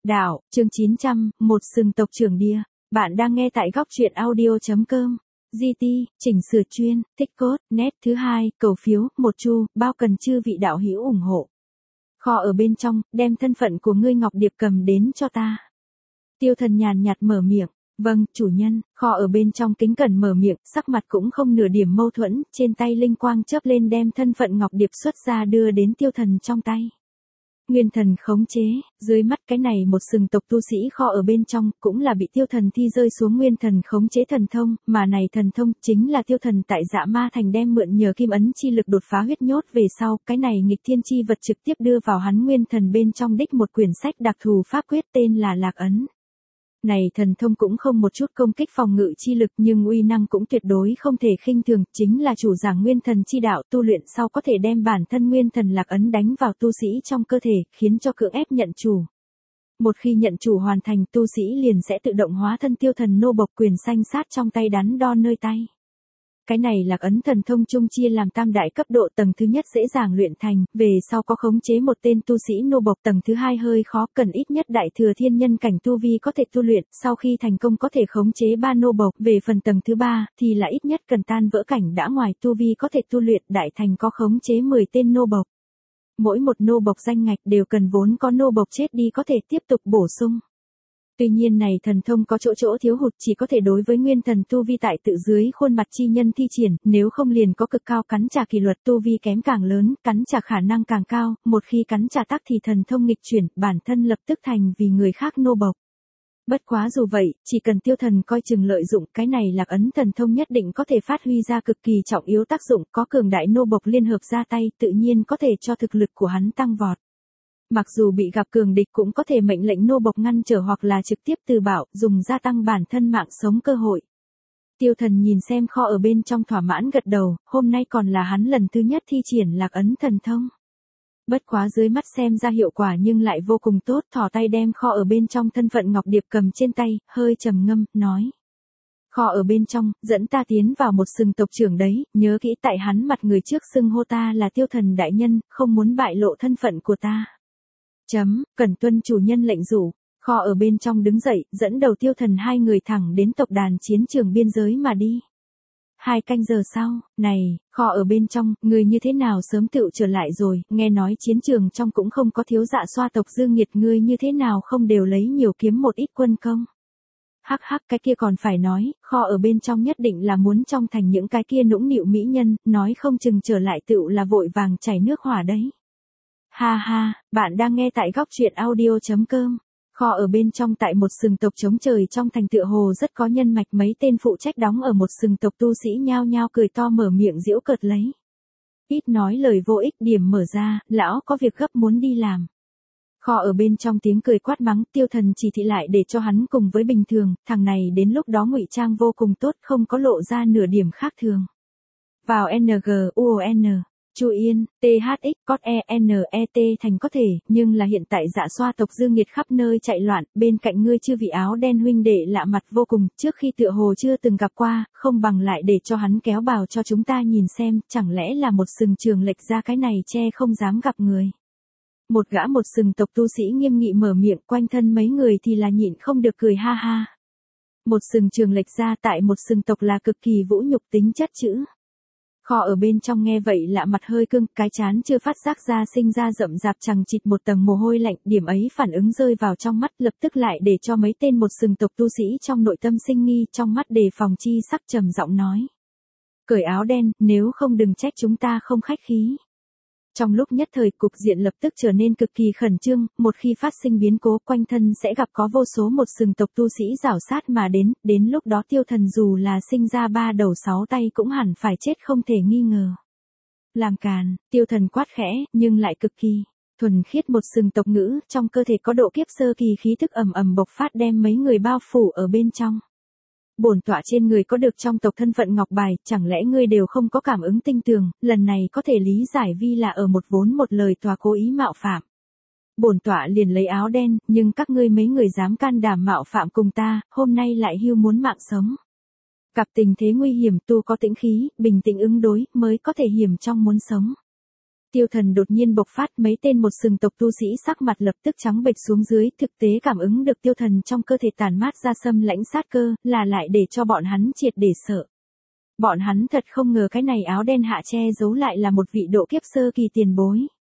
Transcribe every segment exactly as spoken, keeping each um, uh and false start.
Đạo, chương chín trăm, một sừng tộc trưởng đia. Bạn đang nghe tại góc truyện audio.com. giê tê, chỉnh sửa chuyên, thích cốt, nét thứ hai, cầu phiếu, một chu, bao cần chư vị đạo hữu ủng hộ. Kho ở bên trong, đem thân phận của ngươi Ngọc Điệp cầm đến cho ta. Tiêu Thần nhàn nhạt mở miệng. Vâng, chủ nhân. Kho ở bên trong kính cẩn mở miệng, sắc mặt cũng không nửa điểm mâu thuẫn, trên tay linh quang chớp lên đem thân phận Ngọc Điệp xuất ra đưa đến Tiêu Thần trong tay. Nguyên thần khống chế, dưới mắt cái này một sừng tộc tu sĩ kho ở bên trong, cũng là bị Tiêu Thần thi rơi xuống nguyên thần khống chế thần thông, mà này thần thông chính là Tiêu Thần tại Dạ Ma Thành đem mượn nhờ kim ấn chi lực đột phá huyết nhốt về sau, cái này nghịch thiên chi vật trực tiếp đưa vào hắn nguyên thần bên trong đích một quyển sách đặc thù pháp quyết tên là Lạc Ấn. Này thần thông cũng không một chút công kích phòng ngự chi lực nhưng uy năng cũng tuyệt đối không thể khinh thường, chính là chủ giảng nguyên thần chi đạo tu luyện sau có thể đem bản thân nguyên thần lạc ấn đánh vào tu sĩ trong cơ thể, khiến cho cưỡng ép nhận chủ. Một khi nhận chủ hoàn thành, tu sĩ liền sẽ tự động hóa thân Tiêu Thần nô bộc quyền sanh sát trong tay đắn đo nơi tay. Cái này lạc ấn thần thông chung chia làm tam đại cấp độ, tầng thứ nhất dễ dàng luyện thành, về sau có khống chế một tên tu sĩ nô bộc, tầng thứ hai hơi khó, cần ít nhất đại thừa thiên nhân cảnh tu vi có thể tu luyện, sau khi thành công có thể khống chế ba nô bộc, về phần tầng thứ ba thì là ít nhất cần tan vỡ cảnh đã ngoài tu vi có thể tu luyện, đại thành có khống chế mười tên nô bộc. Mỗi một nô bộc danh ngạch đều cần vốn có nô bộc chết đi có thể tiếp tục bổ sung. Tuy nhiên này thần thông có chỗ chỗ thiếu hụt, chỉ có thể đối với nguyên thần tu vi tại tự dưới khuôn mặt chi nhân thi triển, nếu không liền có cực cao cắn trả kỷ luật, tu vi kém càng lớn, cắn trả khả năng càng cao, một khi cắn trả tắc thì thần thông nghịch chuyển, bản thân lập tức thành vì người khác nô bộc. Bất quá dù vậy, chỉ cần Tiêu Thần coi chừng lợi dụng cái này lạc ấn thần thông nhất định có thể phát huy ra cực kỳ trọng yếu tác dụng, có cường đại nô bộc liên hợp ra tay, tự nhiên có thể cho thực lực của hắn tăng vọt. Mặc dù bị gặp cường địch cũng có thể mệnh lệnh nô bộc ngăn trở hoặc là trực tiếp từ bảo, dùng gia tăng bản thân mạng sống cơ hội. Tiêu Thần nhìn xem kho ở bên trong thỏa mãn gật đầu, hôm nay còn là hắn lần thứ nhất thi triển lạc ấn thần thông. Bất quá dưới mắt xem ra hiệu quả nhưng lại vô cùng tốt, thò tay đem kho ở bên trong thân phận Ngọc Điệp cầm trên tay, hơi trầm ngâm, nói. Kho ở bên trong, dẫn ta tiến vào một sừng tộc trưởng đấy, nhớ kỹ tại hắn mặt người trước xưng hô ta là Tiêu Thần đại nhân, không muốn bại lộ thân phận của ta. Chấm, cần tuân chủ nhân lệnh rủ. Kho ở bên trong đứng dậy, dẫn đầu Tiêu Thần hai người thẳng đến tộc đàn chiến trường biên giới mà đi. Hai canh giờ sau, này, kho ở bên trong, người như thế nào sớm tựu trở lại rồi, nghe nói chiến trường trong cũng không có thiếu dạ xoa tộc Dương Nghiệt, ngươi như thế nào không đều lấy nhiều kiếm một ít quân công. Hắc hắc, cái kia còn phải nói, kho ở bên trong nhất định là muốn trong thành những cái kia nũng nịu mỹ nhân, nói không chừng trở lại tựu là vội vàng chảy nước hỏa đấy. Ha ha, bạn đang nghe tại góc truyện audio.com. Kho ở bên trong tại một sừng tộc chống trời trong thành tựa hồ rất có nhân mạch, mấy tên phụ trách đóng ở một sừng tộc tu sĩ nhao nhao cười to mở miệng giễu cợt lấy. Ít nói lời vô ích, điểm mở ra, lão có việc gấp muốn đi làm. Kho ở bên trong tiếng cười quát mắng, Tiêu Thần chỉ thị lại để cho hắn cùng với bình thường, thằng này đến lúc đó ngụy trang vô cùng tốt, không có lộ ra nửa điểm khác thường. Vào en giê u o en. Chu Yên, tê hát ích, cốt e en e tê thành có thể, nhưng là hiện tại dạ xoa tộc Dương Nghiệt khắp nơi chạy loạn, bên cạnh ngươi chư vị áo đen huynh đệ lạ mặt vô cùng, trước khi tựa hồ chưa từng gặp qua, không bằng lại để cho hắn kéo bào cho chúng ta nhìn xem, chẳng lẽ là một sừng trường lệch ra cái này che không dám gặp người. Một gã một sừng tộc tu sĩ nghiêm nghị mở miệng, quanh thân mấy người thì là nhịn không được cười ha ha. Một sừng trường lệch ra tại một sừng tộc là cực kỳ vũ nhục tính chất chữ. Kho ở bên trong nghe vậy lạ mặt hơi cưng, cái chán chưa phát giác ra sinh ra rậm rạp chằng chịt một tầng mồ hôi lạnh, điểm ấy phản ứng rơi vào trong mắt lập tức lại để cho mấy tên một sừng tộc tu sĩ trong nội tâm sinh nghi, trong mắt đề phòng chi sắc trầm giọng nói. Cởi áo đen, nếu không đừng trách chúng ta không khách khí. Trong lúc nhất thời cục diện lập tức trở nên cực kỳ khẩn trương, một khi phát sinh biến cố quanh thân sẽ gặp có vô số một sừng tộc tu sĩ rảo sát mà đến, đến lúc đó Tiêu Thần dù là sinh ra ba đầu sáu tay cũng hẳn phải chết không thể nghi ngờ. Làm càn, Tiêu Thần quát khẽ, nhưng lại cực kỳ thuần khiết một sừng tộc ngữ, trong cơ thể có độ kiếp sơ kỳ khí tức ầm ầm bộc phát đem mấy người bao phủ ở bên trong. Bổn tọa trên người có được trong tộc thân phận ngọc bài, chẳng lẽ ngươi đều không có cảm ứng tinh tường, lần này có thể lý giải vi là ở một vốn một lời tòa cố ý mạo phạm. Bổn tọa liền lấy áo đen, nhưng các ngươi mấy người dám can đảm mạo phạm cùng ta, hôm nay lại hưu muốn mạng sống. Gặp tình thế nguy hiểm tu có tĩnh khí, bình tĩnh ứng đối, mới có thể hiểm trong muốn sống. Tiêu Thần đột nhiên bộc phát, mấy tên một sừng tộc tu sĩ sắc mặt lập tức trắng bệch xuống dưới, thực tế cảm ứng được Tiêu Thần trong cơ thể tản mát ra xâm lãnh sát cơ, là lại để cho bọn hắn triệt để sợ. Bọn hắn thật không ngờ cái này áo đen hạ che giấu lại là một vị độ kiếp sơ kỳ tiền bối.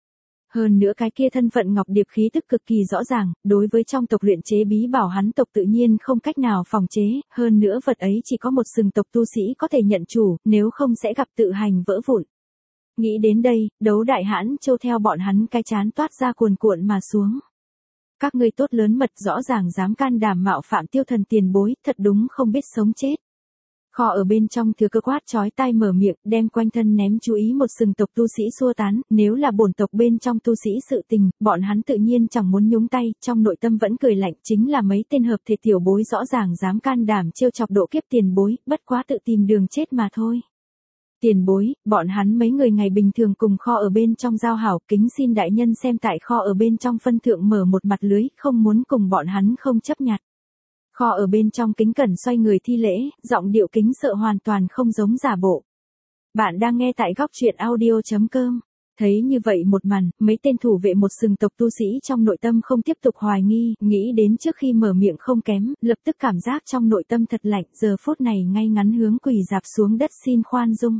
Hơn nữa cái kia thân phận ngọc điệp khí tức cực kỳ rõ ràng, đối với trong tộc luyện chế bí bảo hắn tộc tự nhiên không cách nào phòng chế, hơn nữa vật ấy chỉ có một sừng tộc tu sĩ có thể nhận chủ, nếu không sẽ gặp tự hành vỡ vụn. Nghĩ đến đây, Đấu Đại Hãn Châu theo bọn hắn cái chán toát ra cuồn cuộn mà xuống. Các ngươi tốt lớn mật rõ ràng dám can đảm mạo phạm Tiêu Thần tiền bối, thật đúng không biết sống chết. Kho ở bên trong thừa cơ quát chói tai mở miệng, đem quanh thân ném chú ý một sừng tộc tu sĩ xua tán, nếu là bổn tộc bên trong tu sĩ sự tình, bọn hắn tự nhiên chẳng muốn nhúng tay, trong nội tâm vẫn cười lạnh, chính là mấy tên hợp thể tiểu bối rõ ràng dám can đảm trêu chọc độ kiếp tiền bối, bất quá tự tìm đường chết mà thôi. Tiền bối, bọn hắn mấy người ngày bình thường cùng kho ở bên trong giao hảo, kính xin đại nhân xem tại kho ở bên trong phân thượng mở một mặt lưới, không muốn cùng bọn hắn không chấp nhặt. Kho ở bên trong kính cẩn xoay người thi lễ, giọng điệu kính sợ hoàn toàn không giống giả bộ. Bạn đang nghe tại góc truyện audio chấm com. Thấy như vậy một màn, mấy tên thủ vệ một sừng tộc tu sĩ trong nội tâm không tiếp tục hoài nghi, nghĩ đến trước khi mở miệng không kém, lập tức cảm giác trong nội tâm thật lạnh, giờ phút này ngay ngắn hướng quỳ dạp xuống đất xin khoan dung.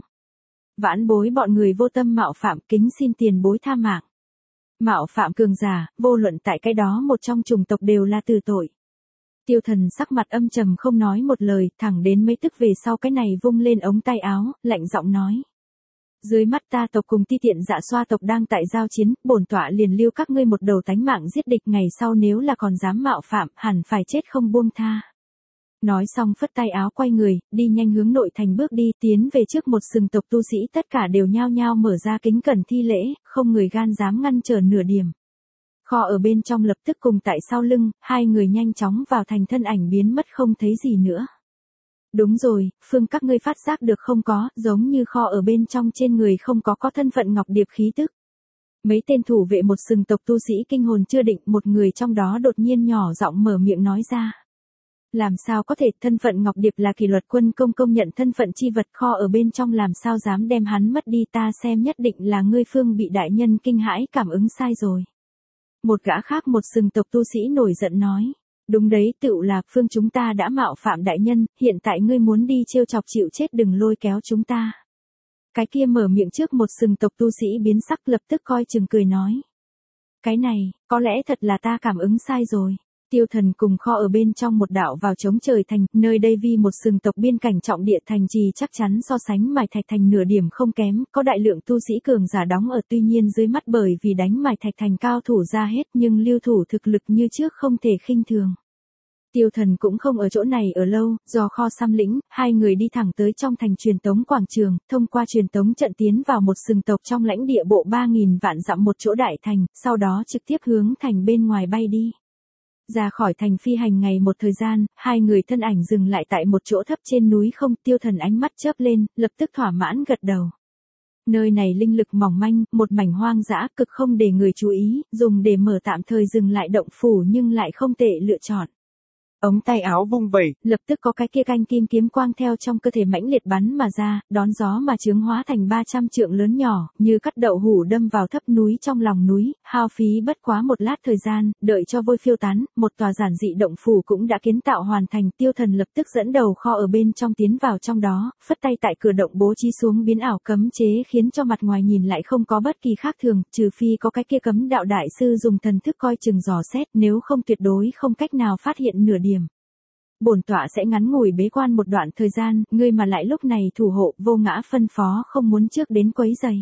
Vãn bối bọn người vô tâm mạo phạm, kính xin tiền bối tha mạng. Mạo phạm cường giả, vô luận tại cái đó một trong chủng tộc đều là từ tội. Tiêu Thần sắc mặt âm trầm không nói một lời, thẳng đến mấy tức về sau cái này vung lên ống tay áo, lạnh giọng nói. Dưới mắt ta tộc cùng ti tiện dạ xoa tộc đang tại giao chiến, bổn tọa liền lưu các ngươi một đầu tánh mạng giết địch, ngày sau nếu là còn dám mạo phạm, hẳn phải chết không buông tha. Nói xong phất tay áo quay người, đi nhanh hướng nội thành bước đi, tiến về trước một sừng tộc tu sĩ, tất cả đều nhao nhao mở ra kính cẩn thi lễ, không người gan dám ngăn trở nửa điểm. Kho ở bên trong lập tức cùng tại sau lưng, hai người nhanh chóng vào thành, thân ảnh biến mất không thấy gì nữa. Đúng rồi, Phương các ngươi phát giác được không có, giống như kho ở bên trong trên người không có có thân phận ngọc điệp khí tức. Mấy tên thủ vệ một sừng tộc tu sĩ kinh hồn chưa định, một người trong đó đột nhiên nhỏ giọng mở miệng nói ra. Làm sao có thể, thân phận ngọc điệp là kỷ luật quân công công nhận thân phận chi vật, kho ở bên trong làm sao dám đem hắn mất đi, ta xem nhất định là ngươi Phương bị đại nhân kinh hãi cảm ứng sai rồi. Một gã khác một sừng tộc tu sĩ nổi giận nói. Đúng đấy, tựu là Phương chúng ta đã mạo phạm đại nhân, hiện tại ngươi muốn đi trêu chọc chịu chết, đừng lôi kéo chúng ta. Cái kia mở miệng trước một sừng tộc tu sĩ biến sắc, lập tức coi chừng cười nói. Cái này, có lẽ thật là ta cảm ứng sai rồi. Tiêu Thần cùng kho ở bên trong một đạo vào chống trời thành, nơi đây vì một sừng tộc biên cảnh trọng địa thành trì chắc chắn so sánh Mài Thạch thành nửa điểm không kém, có đại lượng tu sĩ cường giả đóng ở, tuy nhiên dưới mắt bởi vì đánh Mài Thạch thành cao thủ ra hết, nhưng lưu thủ thực lực như trước không thể khinh thường. Tiêu Thần cũng không ở chỗ này ở lâu, do kho xăm lĩnh, hai người đi thẳng tới trong thành truyền tống quảng trường, thông qua truyền tống trận tiến vào một sừng tộc trong lãnh địa bộ ba nghìn vạn dặm một chỗ đại thành, sau đó trực tiếp hướng thành bên ngoài bay đi. Ra khỏi thành phi hành ngày một thời gian, hai người thân ảnh dừng lại tại một chỗ thấp trên núi không, Tiêu Thần ánh mắt chớp lên, lập tức thỏa mãn gật đầu. Nơi này linh lực mỏng manh, một mảnh hoang dã, cực không để người chú ý, dùng để mở tạm thời dừng lại động phủ nhưng lại không tệ lựa chọn. Ống tay áo vung vẩy, lập tức có cái kia canh kim kiếm quang theo trong cơ thể mãnh liệt bắn mà ra, đón gió mà chướng hóa thành ba trăm trượng lớn nhỏ, như cắt đậu hủ đâm vào thấp núi trong lòng núi, hao phí bất quá một lát thời gian, đợi cho vôi phiêu tán, một tòa giản dị động phủ cũng đã kiến tạo hoàn thành. Tiêu Thần lập tức dẫn đầu kho ở bên trong tiến vào trong đó, phất tay tại cửa động bố trí xuống biến ảo cấm chế, khiến cho mặt ngoài nhìn lại không có bất kỳ khác thường, trừ phi có cái kia cấm đạo đại sư dùng thần thức coi chừng dò xét, nếu không tuyệt đối không cách nào phát hiện nửa điểm. Bổn tọa sẽ ngắn ngủi bế quan một đoạn thời gian, ngươi mà lại lúc này thủ hộ, Vô Ngã phân phó không muốn trước đến quấy rầy.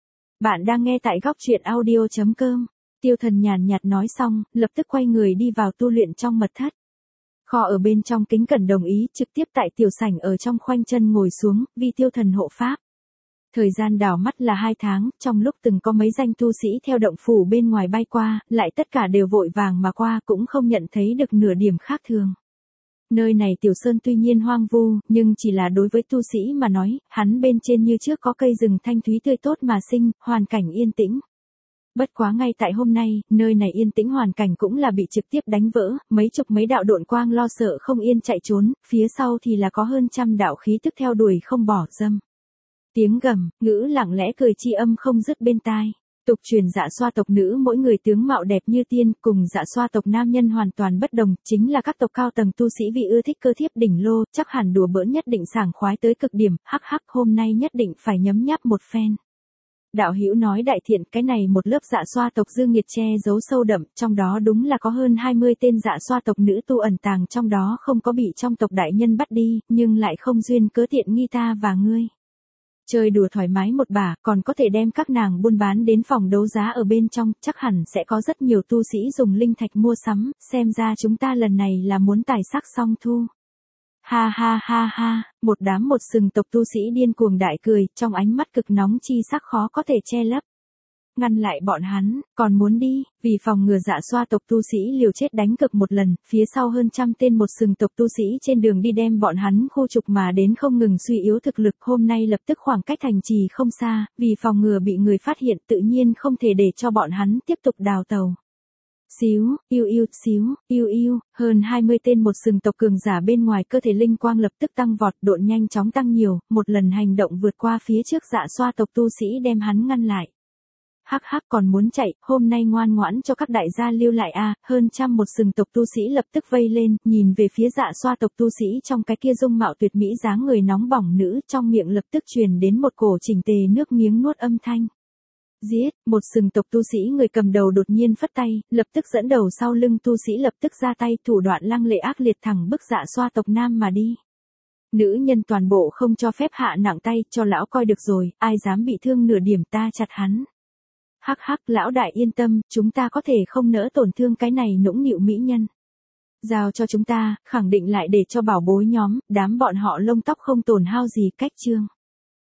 Bạn đang nghe tại góc truyện audio chấm com. Tiêu Thần nhàn nhạt nói xong, lập tức quay người đi vào tu luyện trong mật thất. Kho ở bên trong kính cẩn đồng ý, trực tiếp tại tiểu sảnh ở trong khoanh chân ngồi xuống, vì Tiêu Thần hộ pháp. Thời gian đảo mắt là hai tháng, trong lúc từng có mấy danh tu sĩ theo động phủ bên ngoài bay qua, lại tất cả đều vội vàng mà qua, cũng không nhận thấy được nửa điểm khác thường. Nơi này tiểu sơn tuy nhiên hoang vu, nhưng chỉ là đối với tu sĩ mà nói, hắn bên trên như trước có cây rừng thanh thúy tươi tốt mà sinh, hoàn cảnh yên tĩnh. Bất quá ngay tại hôm nay, nơi này yên tĩnh hoàn cảnh cũng là bị trực tiếp đánh vỡ, mấy chục mấy đạo độn quang lo sợ không yên chạy trốn, phía sau thì là có hơn trăm đạo khí tức theo đuổi không bỏ dâm. Tiếng gầm, ngữ lặng lẽ cười chi âm không dứt bên tai. Tục truyền dạ xoa tộc nữ mỗi người tướng mạo đẹp như tiên, cùng dạ xoa tộc nam nhân hoàn toàn bất đồng, chính là các tộc cao tầng tu sĩ vì ưa thích cơ thiếp đỉnh lô, chắc hẳn đùa bỡn nhất định sảng khoái tới cực điểm, hắc hắc hôm nay nhất định phải nhấm nháp một phen. Đạo hữu nói đại thiện, cái này một lớp dạ xoa tộc dư nghiệt che giấu sâu đậm, trong đó đúng là có hơn hai mươi tên dạ xoa tộc nữ tu ẩn tàng trong đó không có bị trong tộc đại nhân bắt đi, nhưng lại không duyên cớ tiện nghi ta và ngươi. Chơi đùa thoải mái một bả, còn có thể đem các nàng buôn bán đến phòng đấu giá ở bên trong, chắc hẳn sẽ có rất nhiều tu sĩ dùng linh thạch mua sắm, xem ra chúng ta lần này là muốn tài sắc song thu. Ha ha ha ha, một đám một sừng tộc tu sĩ điên cuồng đại cười, trong ánh mắt cực nóng chi sắc khó có thể che lấp. Ngăn lại bọn hắn, còn muốn đi, vì phòng ngừa dạ xoa tộc tu sĩ liều chết đánh cực một lần, phía sau hơn trăm tên một sừng tộc tu sĩ trên đường đi đem bọn hắn khu trục mà đến không ngừng suy yếu thực lực, hôm nay lập tức khoảng cách thành trì không xa, vì phòng ngừa bị người phát hiện tự nhiên không thể để cho bọn hắn tiếp tục đào tàu. Xíu, yêu yêu, xíu, yêu yêu, hơn hai mươi tên một sừng tộc cường giả bên ngoài cơ thể linh quang lập tức tăng vọt, độ nhanh chóng tăng nhiều, một lần hành động vượt qua phía trước dạ xoa tộc tu sĩ đem hắn ngăn lại. Hắc hắc còn muốn chạy, hôm nay ngoan ngoãn cho các đại gia lưu lại a, hơn trăm một sừng tộc tu sĩ lập tức vây lên, nhìn về phía dạ xoa tộc tu sĩ trong cái kia dung mạo tuyệt mỹ dáng người nóng bỏng nữ, trong miệng lập tức truyền đến một cổ chỉnh tề nước miếng nuốt âm thanh. Giết, một sừng tộc tu sĩ người cầm đầu đột nhiên phất tay, lập tức dẫn đầu sau lưng tu sĩ lập tức ra tay, thủ đoạn lăng lệ ác liệt thẳng bức dạ xoa tộc nam mà đi. Nữ nhân toàn bộ không cho phép hạ nặng tay, cho lão coi được rồi, ai dám bị thương nửa điểm ta chặt hắn. Hắc hắc lão đại yên tâm, chúng ta có thể không nỡ tổn thương cái này nũng nịu mỹ nhân. Giao cho chúng ta, khẳng định lại để cho bảo bối nhóm, đám bọn họ lông tóc không tổn hao gì cách chương.